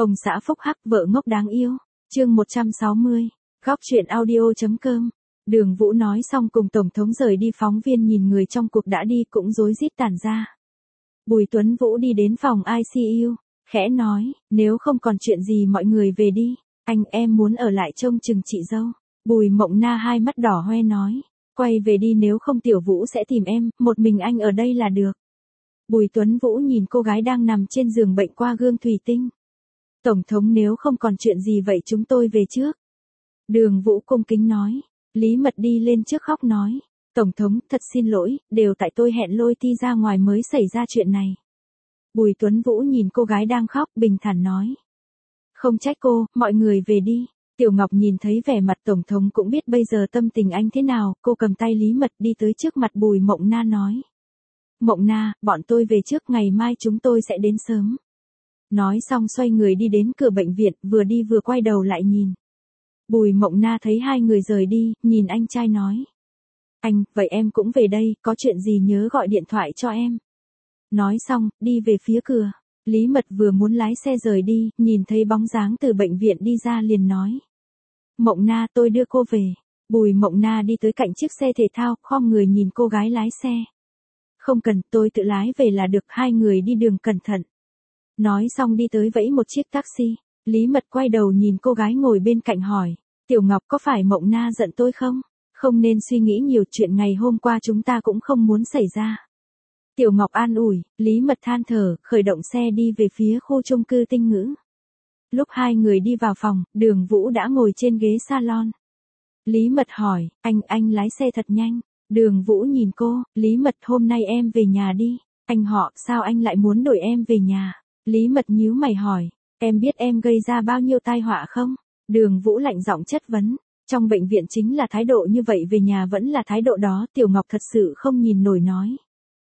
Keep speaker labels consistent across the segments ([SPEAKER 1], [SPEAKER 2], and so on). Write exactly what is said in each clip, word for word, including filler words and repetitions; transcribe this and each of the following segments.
[SPEAKER 1] Ông xã phúc hắc vợ ngốc đáng yêu. Chương một trăm sáu mươi. Góc truyện audio.com. Đường Vũ nói xong cùng Tổng thống rời đi, phóng viên nhìn người trong cuộc đã đi cũng rối rít tản ra. Bùi Tuấn Vũ đi đến phòng i xê u, khẽ nói, nếu không còn chuyện gì mọi người về đi, anh em muốn ở lại trông chừng chị dâu. Bùi Mộng Na hai mắt đỏ hoe nói, quay về đi nếu không Tiểu Vũ sẽ tìm em, một mình anh ở đây là được. Bùi Tuấn Vũ nhìn cô gái đang nằm trên giường bệnh qua gương thủy tinh. Tổng thống nếu không còn chuyện gì vậy chúng tôi về trước. Đường Vũ cung kính nói. Lý Mật đi lên trước khóc nói. Tổng thống, thật xin lỗi, đều tại tôi hẹn Lôi Ti ra ngoài mới xảy ra chuyện này. Bùi Tuấn Vũ nhìn cô gái đang khóc bình thản nói. Không trách cô, mọi người về đi. Tiểu Ngọc nhìn thấy vẻ mặt Tổng thống cũng biết bây giờ tâm tình anh thế nào, cô cầm tay Lý Mật đi tới trước mặt Bùi Mộng Na nói. Mộng Na, bọn tôi về trước, ngày mai chúng tôi sẽ đến sớm. Nói xong xoay người đi đến cửa bệnh viện, vừa đi vừa quay đầu lại nhìn. Bùi Mộng Na thấy hai người rời đi, nhìn anh trai nói. Anh, vậy em cũng về đây, có chuyện gì nhớ gọi điện thoại cho em. Nói xong, đi về phía cửa. Lý Mật vừa muốn lái xe rời đi, nhìn thấy bóng dáng từ bệnh viện đi ra liền nói. Mộng Na, tôi đưa cô về. Bùi Mộng Na đi tới cạnh chiếc xe thể thao, khom người nhìn cô gái lái xe. Không cần, tôi tự lái về là được, hai người đi đường cẩn thận. Nói xong đi tới vẫy một chiếc taxi. Lý Mật quay đầu nhìn cô gái ngồi bên cạnh hỏi. Tiểu Ngọc, có phải Mộng Na giận tôi không? Không nên suy nghĩ nhiều, chuyện ngày hôm qua chúng ta cũng không muốn xảy ra. Tiểu Ngọc an ủi. Lý Mật than thở, khởi động xe đi về phía khu chung cư Tinh Ngữ. Lúc hai người đi vào phòng, Đường Vũ đã ngồi trên ghế salon. Lý Mật hỏi, anh, anh lái xe thật nhanh. Đường Vũ nhìn cô, Lý Mật, hôm nay em về nhà đi. Anh họ, sao anh lại muốn đuổi em về nhà? Lý Mật nhíu mày hỏi, em biết em gây ra bao nhiêu tai họa không? Đường Vũ lạnh giọng chất vấn, trong bệnh viện chính là thái độ như vậy, về nhà vẫn là thái độ đó. Tiểu Ngọc thật sự không nhìn nổi nói.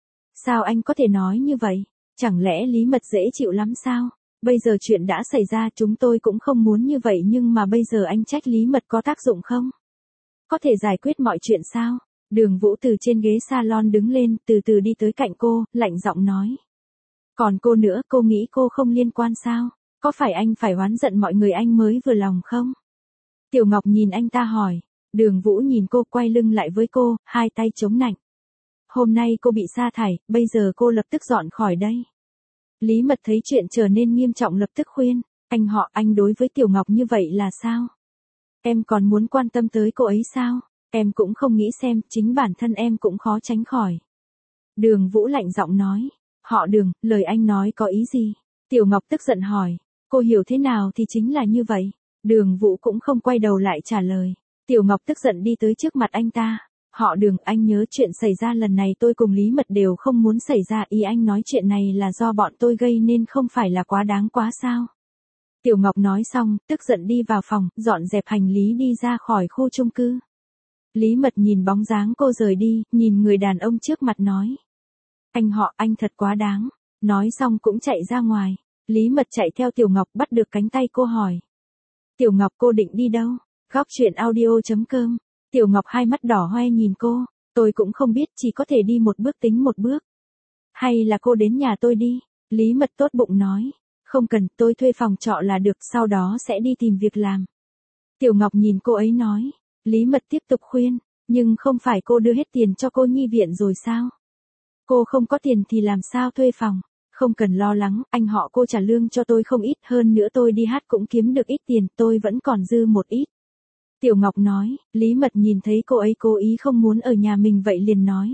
[SPEAKER 1] Sao anh có thể nói như vậy? Chẳng lẽ Lý Mật dễ chịu lắm sao? Bây giờ chuyện đã xảy ra, chúng tôi cũng không muốn như vậy, nhưng mà bây giờ anh trách Lý Mật có tác dụng không? Có thể giải quyết mọi chuyện sao? Đường Vũ từ trên ghế salon đứng lên, từ từ đi tới cạnh cô, lạnh giọng nói. Còn cô nữa, cô nghĩ cô không liên quan sao? Có phải anh phải oán giận mọi người anh mới vừa lòng không? Tiểu Ngọc nhìn anh ta hỏi. Đường Vũ nhìn cô, quay lưng lại với cô, hai tay chống nạnh. Hôm nay cô bị sa thải, bây giờ cô lập tức dọn khỏi đây. Lý Mật thấy chuyện trở nên nghiêm trọng lập tức khuyên. Anh họ, anh đối với Tiểu Ngọc như vậy là sao? Em còn muốn quan tâm tới cô ấy sao? Em cũng không nghĩ xem, chính bản thân em cũng khó tránh khỏi. Đường Vũ lạnh giọng nói. Họ Đường, lời anh nói có ý gì? Tiểu Ngọc tức giận hỏi. Cô hiểu thế nào thì chính là như vậy. Đường Vũ cũng không quay đầu lại trả lời. Tiểu Ngọc tức giận đi tới trước mặt anh ta. Họ Đường, anh nhớ chuyện xảy ra lần này tôi cùng Lý Mật đều không muốn xảy ra, ý anh nói chuyện này là do bọn tôi gây nên, không phải là quá đáng quá sao? Tiểu Ngọc nói xong, tức giận đi vào phòng, dọn dẹp hành lý đi ra khỏi khu chung cư. Lý Mật nhìn bóng dáng cô rời đi, nhìn người đàn ông trước mặt nói. Anh họ, anh thật quá đáng. Nói xong cũng chạy ra ngoài. Lý Mật chạy theo Tiểu Ngọc, bắt được cánh tay cô hỏi. Tiểu Ngọc, cô định đi đâu? Góc truyện audio.com. Tiểu Ngọc hai mắt đỏ hoe nhìn cô. Tôi cũng không biết, chỉ có thể đi một bước tính một bước. Hay là cô đến nhà tôi đi? Lý Mật tốt bụng nói. Không cần, tôi thuê phòng trọ là được, sau đó sẽ đi tìm việc làm. Tiểu Ngọc nhìn cô ấy nói. Lý Mật tiếp tục khuyên. Nhưng không phải cô đưa hết tiền cho cô nhi viện rồi sao? Cô không có tiền thì làm sao thuê phòng? Không cần lo lắng, anh họ cô trả lương cho tôi không ít, hơn nữa tôi đi hát cũng kiếm được ít tiền, tôi vẫn còn dư một ít. Tiểu Ngọc nói. Lý Mật nhìn thấy cô ấy cố ý không muốn ở nhà mình vậy liền nói.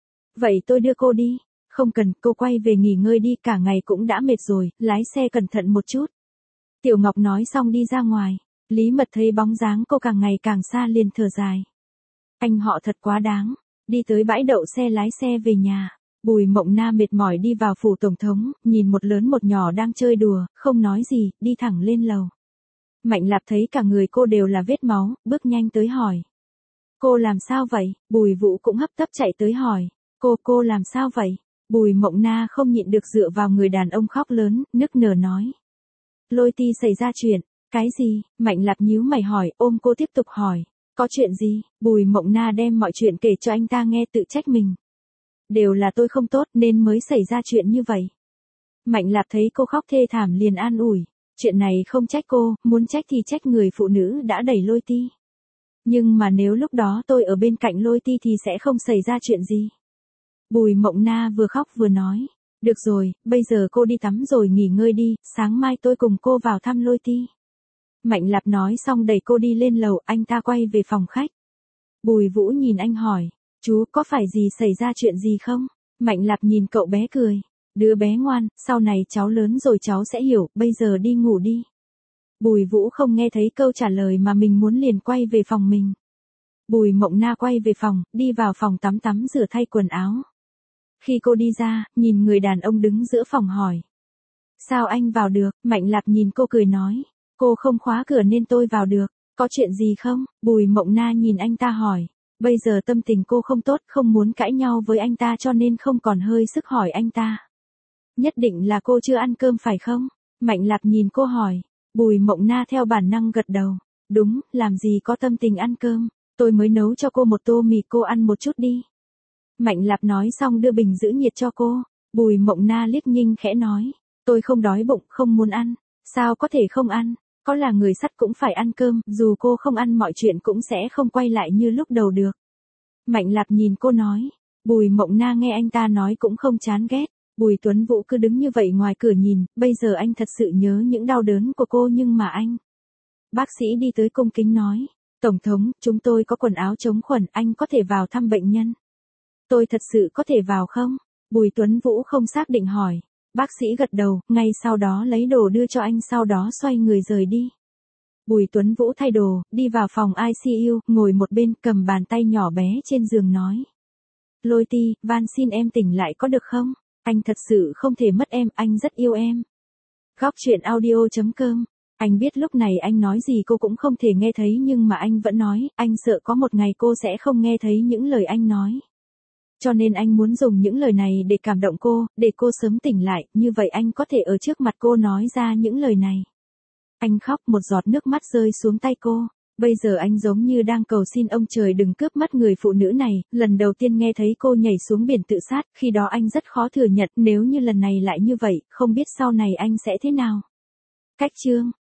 [SPEAKER 1] Vậy tôi đưa cô đi. Không cần, cô quay về nghỉ ngơi đi, cả ngày cũng đã mệt rồi, lái xe cẩn thận một chút. Tiểu Ngọc nói xong đi ra ngoài. Lý Mật thấy bóng dáng cô càng ngày càng xa liền thở dài. Anh họ thật quá đáng. Đi tới bãi đậu xe lái xe về nhà. Bùi Mộng Na mệt mỏi đi vào phủ tổng thống, nhìn một lớn một nhỏ đang chơi đùa, không nói gì, đi thẳng lên lầu. Mạnh Lạp thấy cả người cô đều là vết máu, bước nhanh tới hỏi. Cô làm sao vậy? Bùi Vũ cũng hấp tấp chạy tới hỏi. Cô, cô làm sao vậy? Bùi Mộng Na không nhịn được dựa vào người đàn ông khóc lớn, nức nở nói. Lôi Ti xảy ra chuyện. Cái gì? Mạnh Lạp nhíu mày hỏi, ôm cô tiếp tục hỏi. Có chuyện gì? Bùi Mộng Na đem mọi chuyện kể cho anh ta nghe, tự trách mình. Đều là tôi không tốt nên mới xảy ra chuyện như vậy. Mạnh Lạp thấy cô khóc thê thảm liền an ủi. Chuyện này không trách cô, muốn trách thì trách người phụ nữ đã đẩy Lôi Ti. Nhưng mà nếu lúc đó tôi ở bên cạnh Lôi Ti thì sẽ không xảy ra chuyện gì. Bùi Mộng Na vừa khóc vừa nói. Được rồi, bây giờ cô đi tắm rồi nghỉ ngơi đi, sáng mai tôi cùng cô vào thăm Lôi Ti. Mạnh Lạp nói xong đẩy cô đi lên lầu, anh ta quay về phòng khách. Bùi Vũ nhìn anh hỏi, chú có phải gì xảy ra chuyện gì không? Mạnh Lạp nhìn cậu bé cười. Đứa bé ngoan, sau này cháu lớn rồi cháu sẽ hiểu, bây giờ đi ngủ đi. Bùi Vũ không nghe thấy câu trả lời mà mình muốn liền quay về phòng mình. Bùi Mộng Na quay về phòng, đi vào phòng tắm tắm rửa thay quần áo. Khi cô đi ra, nhìn người đàn ông đứng giữa phòng hỏi. Sao anh vào được? Mạnh Lạp nhìn cô cười nói. Cô không khóa cửa nên tôi vào được. Có chuyện gì không? Bùi Mộng Na nhìn anh ta hỏi. Bây giờ tâm tình cô không tốt, không muốn cãi nhau với anh ta cho nên không còn hơi sức hỏi anh ta. Nhất định là cô chưa ăn cơm phải không? Mạnh Lạp nhìn cô hỏi. Bùi Mộng Na theo bản năng gật đầu. Đúng, làm gì có tâm tình ăn cơm. Tôi mới nấu cho cô một tô mì, cô ăn một chút đi. Mạnh Lạp nói xong đưa bình giữ nhiệt cho cô. Bùi Mộng Na liếc nhinh khẽ nói. Tôi không đói bụng, không muốn ăn. Sao có thể không ăn? Có là người sắt cũng phải ăn cơm, dù cô không ăn mọi chuyện cũng sẽ không quay lại như lúc đầu được. Mạnh Lạp nhìn cô nói. Bùi Mộng Na nghe anh ta nói cũng không chán ghét. Bùi Tuấn Vũ cứ đứng như vậy ngoài cửa nhìn, bây giờ anh thật sự nhớ những đau đớn của cô nhưng mà anh. Bác sĩ đi tới cung kính nói. Tổng thống, chúng tôi có quần áo chống khuẩn, anh có thể vào thăm bệnh nhân. Tôi thật sự có thể vào không? Bùi Tuấn Vũ không xác định hỏi. Bác sĩ gật đầu, ngay sau đó lấy đồ đưa cho anh, sau đó xoay người rời đi. Bùi Tuấn Vũ thay đồ, đi vào phòng i xê u, ngồi một bên, cầm bàn tay nhỏ bé trên giường nói. Lôi Ti, van xin em tỉnh lại có được không? Anh thật sự không thể mất em, anh rất yêu em. Góc truyện audio chấm com. Anh biết lúc này anh nói gì cô cũng không thể nghe thấy nhưng mà anh vẫn nói, anh sợ có một ngày cô sẽ không nghe thấy những lời anh nói. Cho nên anh muốn dùng những lời này để cảm động cô, để cô sớm tỉnh lại, như vậy anh có thể ở trước mặt cô nói ra những lời này. Anh khóc, một giọt nước mắt rơi xuống tay cô. Bây giờ anh giống như đang cầu xin ông trời đừng cướp mất người phụ nữ này. Lần đầu tiên nghe thấy cô nhảy xuống biển tự sát, khi đó anh rất khó thừa nhận, nếu như lần này lại như vậy, không biết sau này anh sẽ thế nào. Cách chương